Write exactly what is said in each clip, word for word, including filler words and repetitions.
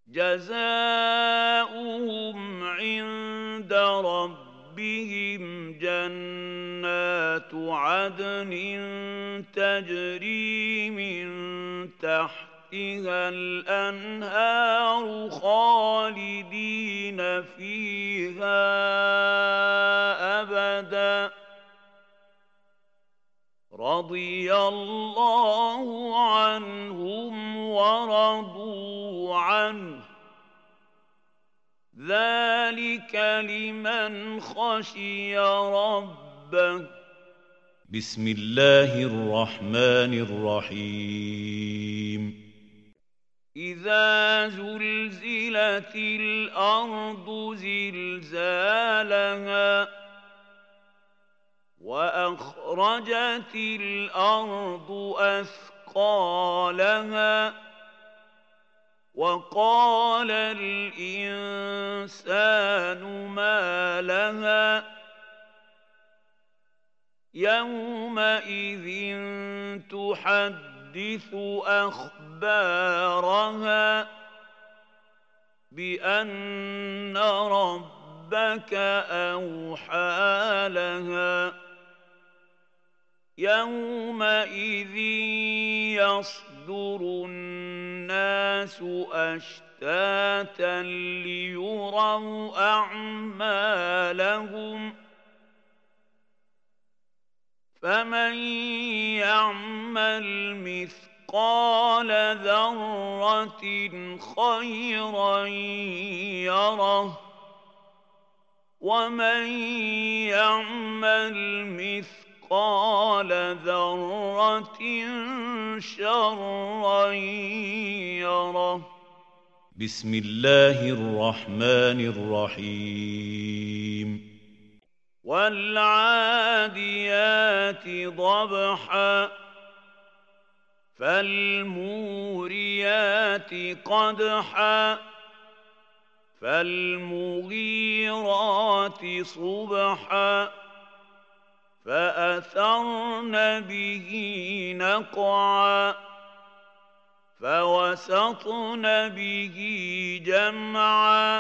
جزاؤهم عند ربهم جنات عدن تجري من تحتها الأنهار خالدين فيها أبدا رضي الله عنهم ورضوا عنه ذلك لمن خشي ربه. بسم الله الرحمن الرحيم. إذا زلزلت الأرض زلزالها وأخرجت الأرض أثقالها وقال الإنسان ما لها يومئذ تحدث أخبارها بأن ربك أوحى لها يومئذ يصدر الناس أشتاتا ليروا أعمالهم فمن يعمل مثقال ذرة خيرا يره ومن يعمل مثقال ذرة شرا يره. بسم الله الرحمن الرحيم. والعاديات ضبحا فالموريات قدحا فالمغيرات صبحا فأثرن به نقعا فوسطن به جمعا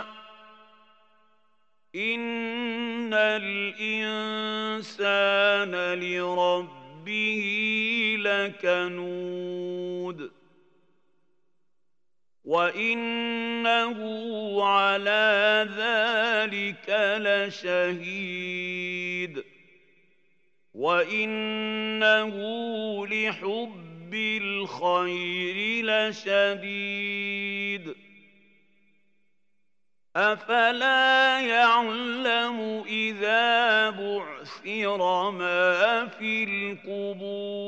إن الإنسان لربه لكنود وإنه على ذلك لشهيد وإنه لحب الخير لشديد أفلا يعلم إذا بعثر ما في القبور